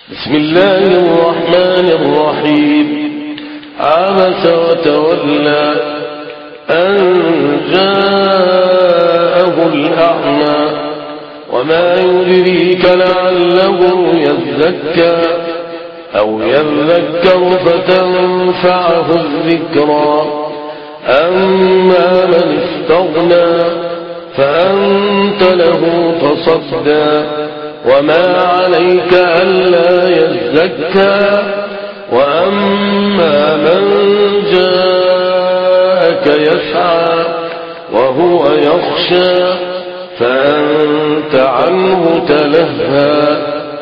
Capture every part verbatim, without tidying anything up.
بسم الله الرحمن الرحيم. عبس وتولى أن جاءه الأعمى وما يدريك لعله يزكى أو يذكر فتنفعه الذكرى. أما من استغنى فأنت له تصدى وما عليك ألا يزكى. وأما من جاءك يسعى وهو يخشى فأنت عنه تلهى.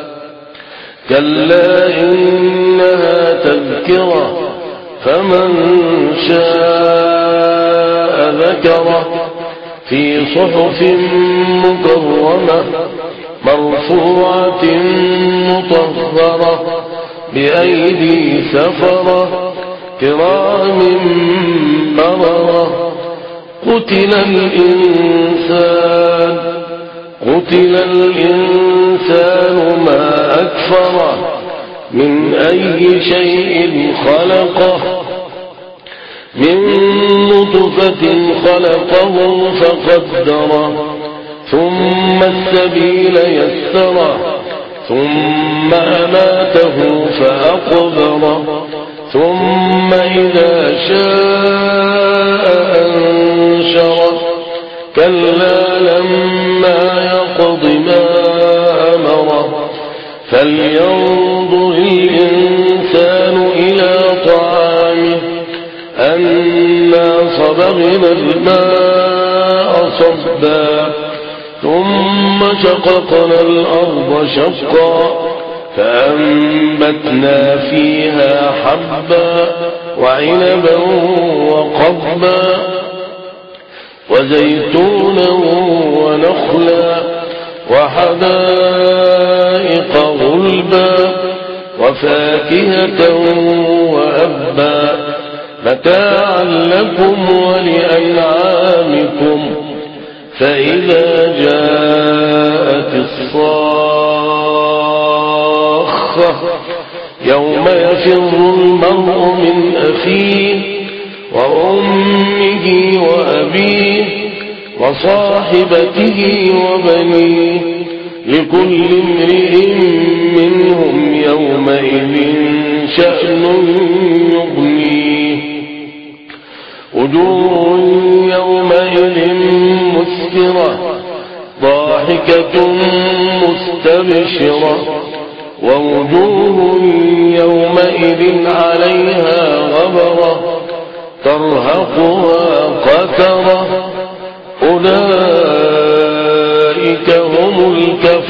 كلا إنها تذكرة فمن شاء ذكره في صحف مكرمة مرفوعة مطهرة بأيدي سفرة كرام بررة. قتل الإنسان قتل الإنسان ما أكفره من أي شيء خلقه من نطفة خلقه فقدره ثم السبيل يسره ثم أماته فأقبره ثم إذا شاء أنشره. كلا لما يقض ما أمره فلينظر الإنسان إلى طعامه أنا صببنا الماء صبا ثم شققنا الأرض شقا فأنبتنا فيها حبا وعنبا وقضبا وزيتونا ونخلا وحدائق غلبا وفاكهة وأبا متاعا لكم ولأنعامكم. فإذا جاءت الصاخة يوم يفر المرء من أخيه وأمه وأبيه وصاحبته وبنيه لكل امرئ منهم يومئذ شأن يغنيه. وجوه يومئذ مسفرة ضاحكة مستبشرة ووجوه يومئذ عليها غبرة ترهقها قترة. أولئك هم الكفرة